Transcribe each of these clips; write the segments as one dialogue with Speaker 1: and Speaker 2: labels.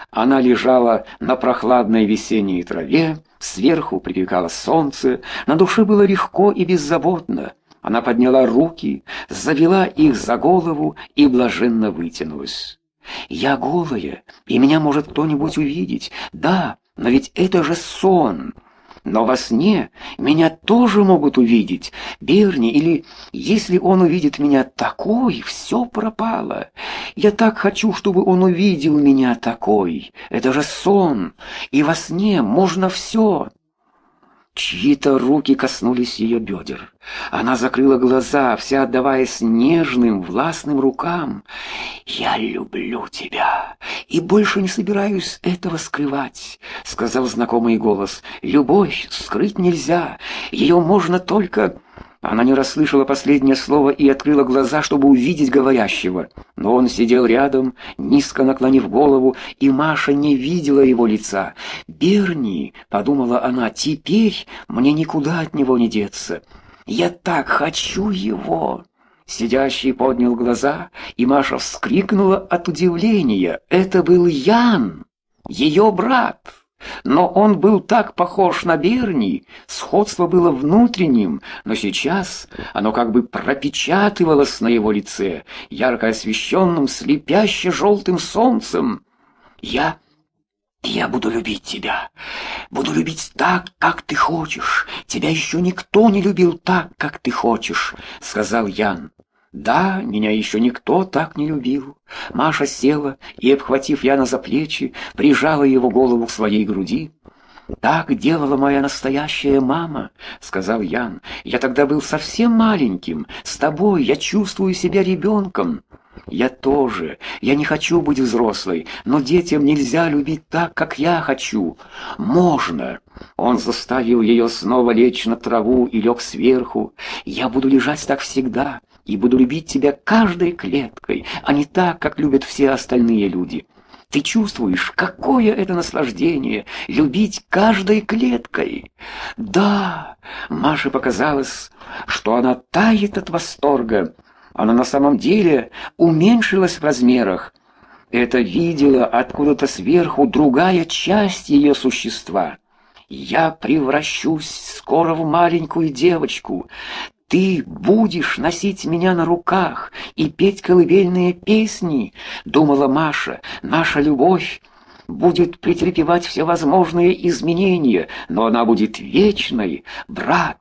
Speaker 1: Она лежала на прохладной весенней траве, сверху припекало солнце, на душе было легко и беззаботно. Она подняла руки, завела их за голову и блаженно вытянулась. «Я голая, и меня может кто-нибудь увидеть. Да, но ведь это же сон. Но во сне меня тоже могут увидеть. Берни, или если он увидит меня такой, все пропало. Я так хочу, чтобы он увидел меня такой. Это же сон, и во сне можно все». Чьи-то руки коснулись ее бедер. Она закрыла глаза, вся отдаваясь нежным, властным рукам. «Я люблю тебя и больше не собираюсь этого скрывать», — сказал знакомый голос. «Любовь скрыть нельзя, ее можно только...» Она не расслышала последнее слово и открыла глаза, чтобы увидеть говорящего. Но он сидел рядом, низко наклонив голову, и Маша не видела его лица. «Берни», — подумала она, — «теперь мне никуда от него не деться. Я так хочу его». Сидящий поднял глаза, и Маша вскрикнула от удивления. Это был Ян, ее брат. Но он был так похож на Берни, сходство было внутренним, но сейчас оно как бы пропечатывалось на его лице, ярко освещенным слепяще желтым солнцем. «Я буду любить тебя, буду любить так, как ты хочешь. Тебя еще никто не любил так, как ты хочешь», — сказал Ян. «Да, меня еще никто так не любил». Маша села и, обхватив Яна за плечи, прижала его голову к своей груди. «Так делала моя настоящая мама», — сказал Ян. «Я тогда был совсем маленьким. С тобой я чувствую себя ребенком». «Я тоже. Я не хочу быть взрослой, но детям нельзя любить так, как я хочу». «Можно». Он заставил ее снова лечь на траву и лег сверху. «Я буду лежать так всегда и буду любить тебя каждой клеткой, а не так, как любят все остальные люди. Ты чувствуешь, какое это наслаждение — любить каждой клеткой?» «Да». Маше показалось, что она тает от восторга. Она на самом деле уменьшилась в размерах. Это видела откуда-то сверху другая часть ее существа. «Я превращусь скоро в маленькую девочку. Ты будешь носить меня на руках и петь колыбельные песни», — думала Маша. «Наша любовь будет претерпевать всевозможные изменения, но она будет вечной. Брат,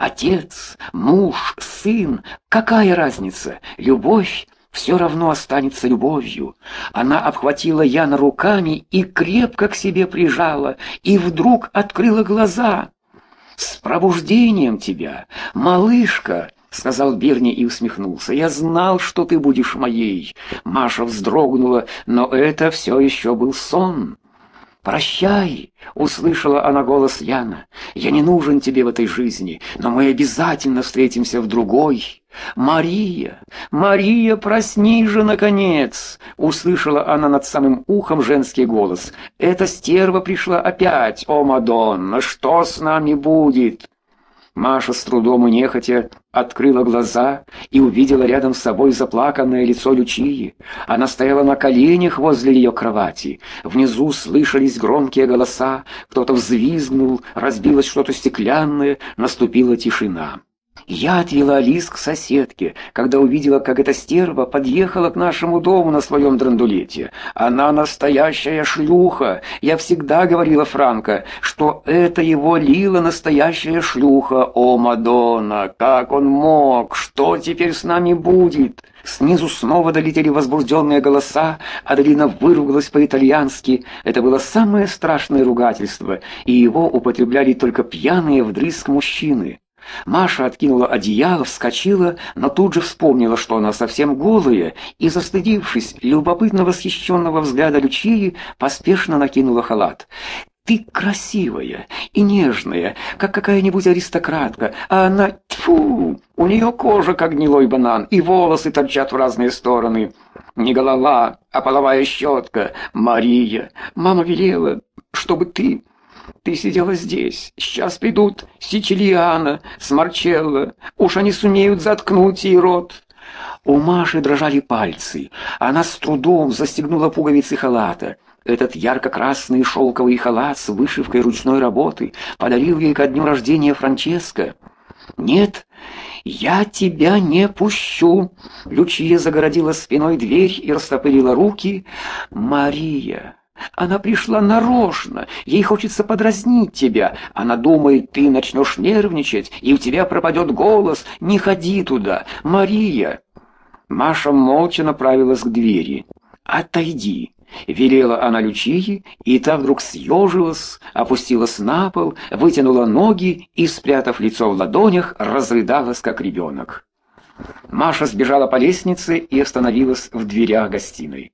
Speaker 1: отец, муж, сын — какая разница? Любовь все равно останется любовью». Она обхватила Яна руками и крепко к себе прижала, и вдруг открыла глаза. «С пробуждением тебя, малышка!» — сказал Берни и усмехнулся. «Я знал, что ты будешь моей». Маша вздрогнула, но это все еще был сон. «Прощай!» — услышала она голос Яна. «Я не нужен тебе в этой жизни, но мы обязательно встретимся в другой». «Мария! Мария, проснись же, наконец!» — услышала она над самым ухом женский голос. «Эта стерва пришла опять! О, Мадонна, что с нами будет?» Маша с трудом и нехотя открыла глаза и увидела рядом с собой заплаканное лицо Лючии. Она стояла на коленях возле ее кровати. Внизу слышались громкие голоса, кто-то взвизгнул, разбилось что-то стеклянное, наступила тишина. Я отвела Лиз к соседке, когда увидела, как эта стерва подъехала к нашему дому на своем драндулете. Она настоящая шлюха. Я всегда говорила Франко, что это его Лила настоящая шлюха. О, Мадонна, как он мог? Что теперь с нами будет? Снизу снова долетели возбужденные голоса, Аделина выругалась по-итальянски. Это было самое страшное ругательство, и его употребляли только пьяные вдрызг мужчины. Маша откинула одеяло, вскочила, но тут же вспомнила, что она совсем голая, и, застыдившись любопытно восхищенного взгляда Лючии, поспешно накинула халат. «Ты красивая и нежная, как какая-нибудь аристократка, а она, тьфу, у нее кожа, как гнилой банан, и волосы торчат в разные стороны. Не голова, а половая щетка. Мария, мама велела, чтобы ты сидела здесь. Сейчас придут Сицилиана с Марчелло. Уж они сумеют заткнуть ей рот». У Маши дрожали пальцы. Она с трудом застегнула пуговицы халата. Этот ярко-красный шелковый халат с вышивкой ручной работы подарил ей ко дню рождения Франческо. «Нет, я тебя не пущу!» Лючия загородила спиной дверь и растопырила руки. «Мария! Она пришла нарочно, ей хочется подразнить тебя. Она думает, ты начнешь нервничать, и у тебя пропадет голос. Не ходи туда, Мария!» Маша молча направилась к двери. «Отойди!» — велела она Лючии, и та вдруг съежилась, опустилась на пол, вытянула ноги и, спрятав лицо в ладонях, разрыдалась, как ребенок. Маша сбежала по лестнице и остановилась в дверях гостиной.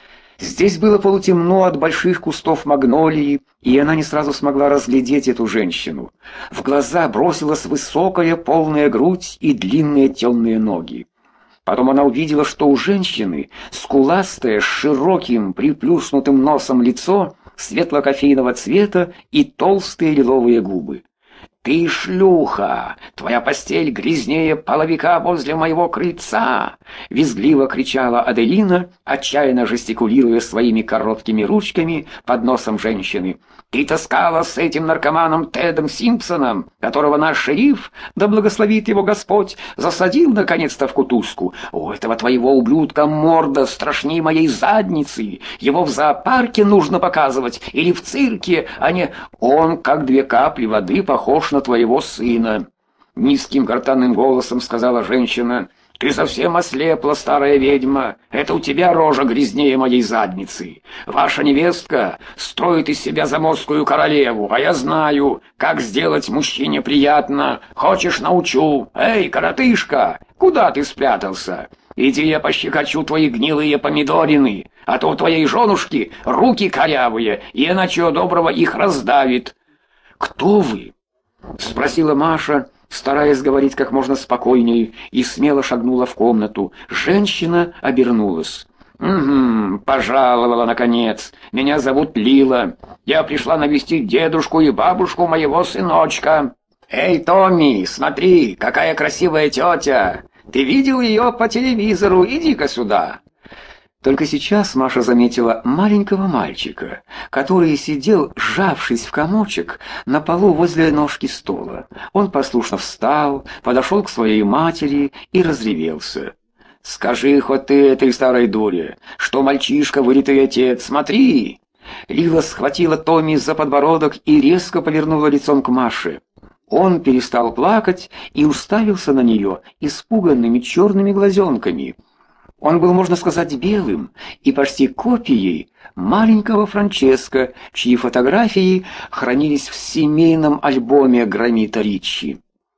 Speaker 1: Здесь было полутемно от больших кустов магнолии, и она не сразу смогла разглядеть эту женщину. В глаза бросилась высокая полная грудь и длинные темные ноги. Потом она увидела, что у женщины скуластое, с широким, приплюснутым носом лицо, светло-кофейного цвета и толстые лиловые губы. «Ты шлюха! Твоя постель грязнее половика возле моего крыльца!» — визгливо кричала Аделина, отчаянно жестикулируя своими короткими ручками под носом женщины. «Ты таскала с этим наркоманом Тедом Симпсоном, которого наш шериф, да благословит его Господь, засадил наконец-то в кутузку. У этого твоего ублюдка морда страшнее моей задницы. Его в зоопарке нужно показывать или в цирке, а не... Он, как две капли воды, похож на твоего сына», — низким гортанным голосом сказала женщина. «Ты совсем ослепла, старая ведьма. Это у тебя рожа грязнее моей задницы. Ваша невестка строит из себя заморскую королеву, а я знаю, как сделать мужчине приятно. Хочешь, научу? Эй, коротышка, куда ты спрятался? Иди, я пощекочу твои гнилые помидорины, а то у твоей женушки руки корявые, и она чего доброго их раздавит». «Кто вы?» — спросила Маша, стараясь говорить как можно спокойнее, и смело шагнула в комнату. Женщина обернулась. «Угу, пожаловала, наконец. Меня зовут Лила. Я пришла навестить дедушку и бабушку моего сыночка. Эй, Томми, смотри, какая красивая тетя! Ты видел ее по телевизору? Иди-ка сюда!» Только сейчас Маша заметила маленького мальчика, который сидел, сжавшись в комочек, на полу возле ножки стула. Он послушно встал, подошел к своей матери и разревелся. «Скажи хоть ты этой старой дуре, что мальчишка вылитый отец, смотри!» Лила схватила Томми за подбородок и резко повернула лицом к Маше. Он перестал плакать и уставился на нее испуганными черными глазенками. Он был, можно сказать, белым и почти копией маленького Франческо, чьи фотографии хранились в семейном альбоме Громита Ричи.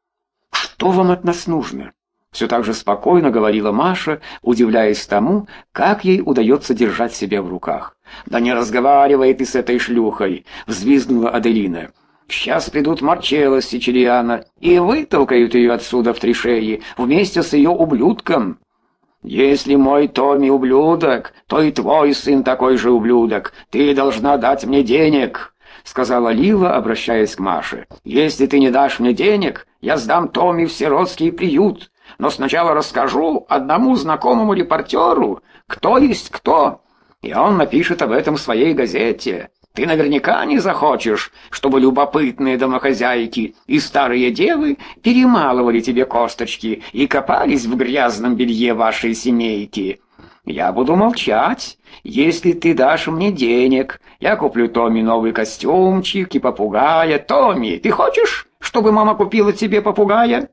Speaker 1: «Что вам от нас нужно?» — все так же спокойно говорила Маша, удивляясь тому, как ей удается держать себя в руках. «Да не разговаривай ты с этой шлюхой!» — взвизгнула Аделина. «Сейчас придут Марчелло с Сицилиано и вытолкают ее отсюда в трешеи вместе с ее ублюдком». «Если мой Томми ублюдок, то и твой сын такой же ублюдок. Ты должна дать мне денег», — сказала Лила, обращаясь к Маше. «Если ты не дашь мне денег, я сдам Томми в сиротский приют. Но сначала расскажу одному знакомому репортеру, кто есть кто, и он напишет об этом в своей газете. Ты наверняка не захочешь, чтобы любопытные домохозяйки и старые девы перемалывали тебе косточки и копались в грязном белье вашей семейки. Я буду молчать, если ты дашь мне денег. Я куплю Томми новый костюмчик и попугая. Томми, ты хочешь, чтобы мама купила тебе попугая?»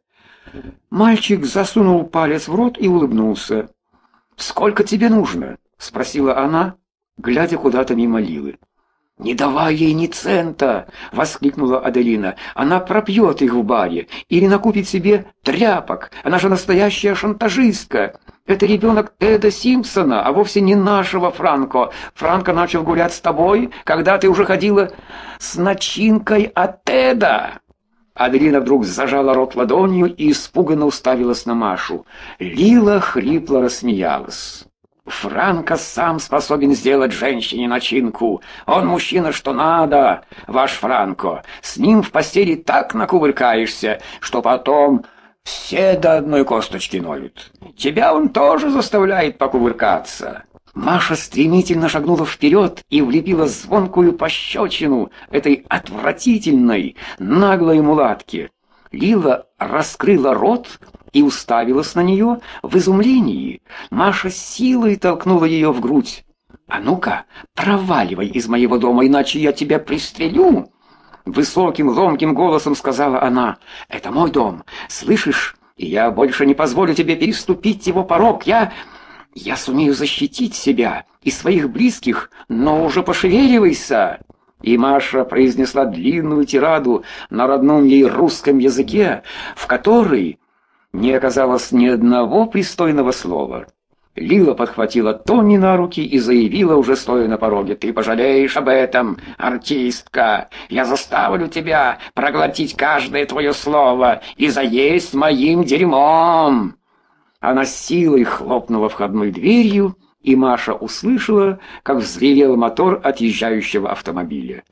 Speaker 1: Мальчик засунул палец в рот и улыбнулся. «Сколько тебе нужно?» — спросила она, глядя куда-то мимо Лилы. «Не давай ей ни цента!» — воскликнула Аделина. «Она пропьет их в баре или накупит себе тряпок. Она же настоящая шантажистка. Это ребенок Теда Симпсона, а вовсе не нашего Франко. Франко начал гулять с тобой, когда ты уже ходила с начинкой от Теда». Аделина вдруг зажала рот ладонью и испуганно уставилась на Машу. Лила хрипло рассмеялась. «Франко сам способен сделать женщине начинку. Он мужчина что надо, ваш Франко. С ним в постели так накувыркаешься, что потом все до одной косточки ноют. Тебя он тоже заставляет покувыркаться». Маша стремительно шагнула вперед и влепила звонкую пощечину этой отвратительной, наглой мулатке. Лила раскрыла рот и уставилась на нее в изумлении. Маша силой толкнула ее в грудь. «А ну-ка, проваливай из моего дома, иначе я тебя пристрелю!» Высоким, ломким голосом сказала она. «Это мой дом, слышишь? И я больше не позволю тебе переступить его порог. Я сумею защитить себя и своих близких, но уже пошевеливайся!» И Маша произнесла длинную тираду на родном ей русском языке, в которой не оказалось ни одного пристойного слова. Лила подхватила Тони на руки и заявила, уже стоя на пороге: «Ты пожалеешь об этом, артистка! Я заставлю тебя проглотить каждое твое слово и заесть моим дерьмом!» Она с силой хлопнула входной дверью, и Маша услышала, как взревел мотор отъезжающего автомобиля.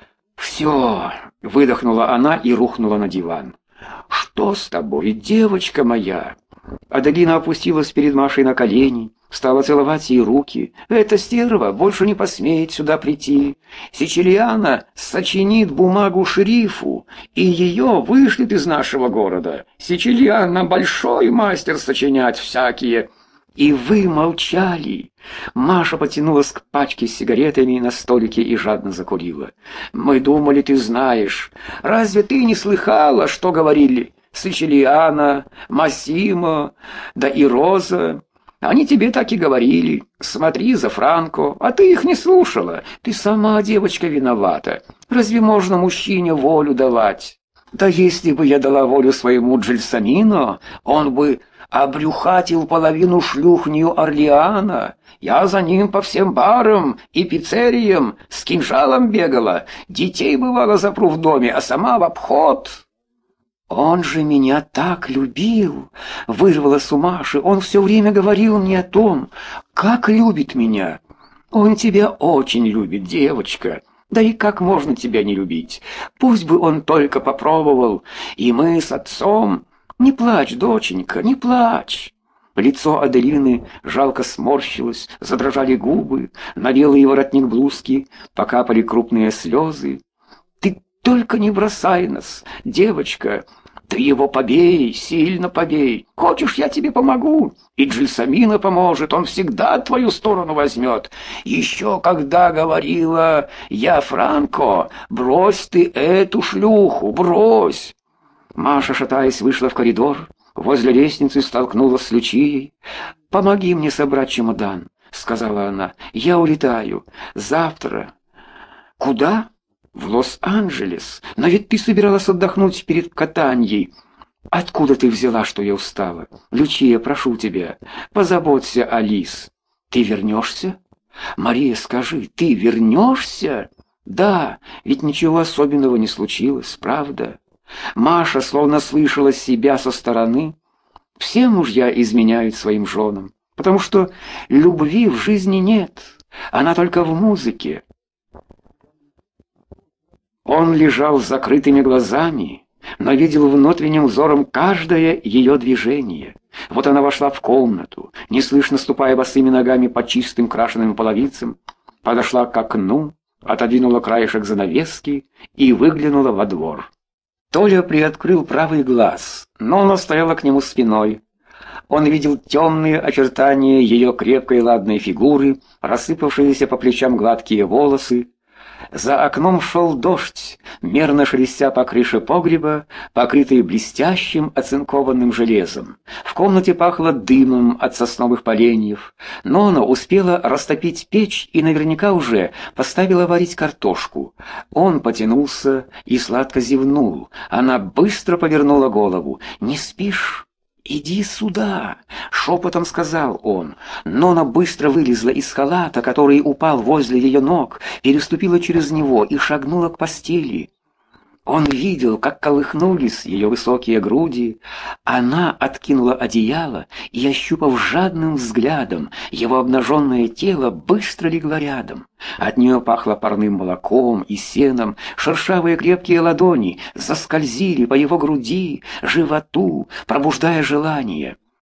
Speaker 1: «Все!» — выдохнула она и рухнула на диван. «Что с тобой, девочка моя?» Аделина опустилась перед Машей на колени, стала целовать ей руки. «Эта стерва больше не посмеет сюда прийти. Сичилиана сочинит бумагу шерифу, и ее вышлет из нашего города. Сичилиана большой мастер сочинять всякие...» И вы молчали. Маша потянулась к пачке с сигаретами на столике и жадно закурила. «Мы думали, ты знаешь. Разве ты не слыхала, что говорили Сичилиана, Массимо, да и Роза? Они тебе так и говорили. Смотри за Франко, а ты их не слушала. Ты сама, девочка, виновата. Разве можно мужчине волю давать? Да если бы я дала волю своему Джельсамино, он бы обрюхатил половину шлюх Нью-Орлеана. Я за ним по всем барам и пиццериям с кинжалом бегала. Детей, бывало, запру в доме, а сама в обход». «Он же меня так любил!» — вырвалась у Маши. «Он все время говорил мне о том, как любит меня. Он тебя очень любит, девочка. Да и как можно тебя не любить? Пусть бы он только попробовал. И мы с отцом... Не плачь, доченька, не плачь!» Лицо Аделины жалко сморщилось, задрожали губы, на белый воротник блузки покапали крупные слезы. «Ты только не бросай нас, девочка! Ты его побей, сильно побей! Хочешь, я тебе помогу? И Джельсамино поможет, он всегда твою сторону возьмет. Еще когда говорила я Франко, брось ты эту шлюху, брось!» Маша, шатаясь, вышла в коридор, возле лестницы столкнулась с Лючией. «Помоги мне собрать чемодан», — сказала она. «Я улетаю. Завтра». «Куда?» «В Лос-Анджелес. Но ведь ты собиралась отдохнуть перед катаньей. Откуда ты взяла, что я устала? Лючия, прошу тебя, позаботься о Лис. Ты вернешься? Мария, скажи, ты вернешься?» «Да, ведь ничего особенного не случилось, правда?» Маша словно слышала себя со стороны. Все мужья изменяют своим женам, потому что любви в жизни нет, она только в музыке. Он лежал с закрытыми глазами, но видел внутренним взором каждое ее движение. Вот она вошла в комнату, неслышно ступая босыми ногами по чистым крашеным половицам, подошла к окну, отодвинула краешек занавески и выглянула во двор. Толя приоткрыл правый глаз, но она стояла к нему спиной. Он видел темные очертания ее крепкой ладной фигуры, рассыпавшиеся по плечам гладкие волосы. За окном шел дождь, мерно шелестя по крыше погреба, покрытой блестящим оцинкованным железом. В комнате пахло дымом от сосновых поленьев. Нона успела растопить печь и наверняка уже поставила варить картошку. Он потянулся и сладко зевнул. Она быстро повернула голову. «Не спишь?» «Иди сюда!» — шепотом сказал он. Нона быстро вылезла из халата, который упал возле ее ног, переступила через него и шагнула к постели. Он видел, как колыхнулись ее высокие груди. Она откинула одеяло и, ощупав жадным взглядом, его обнаженное тело быстро легла рядом. От нее пахло парным молоком и сеном, шершавые крепкие ладони заскользили по его груди, животу, пробуждая желание.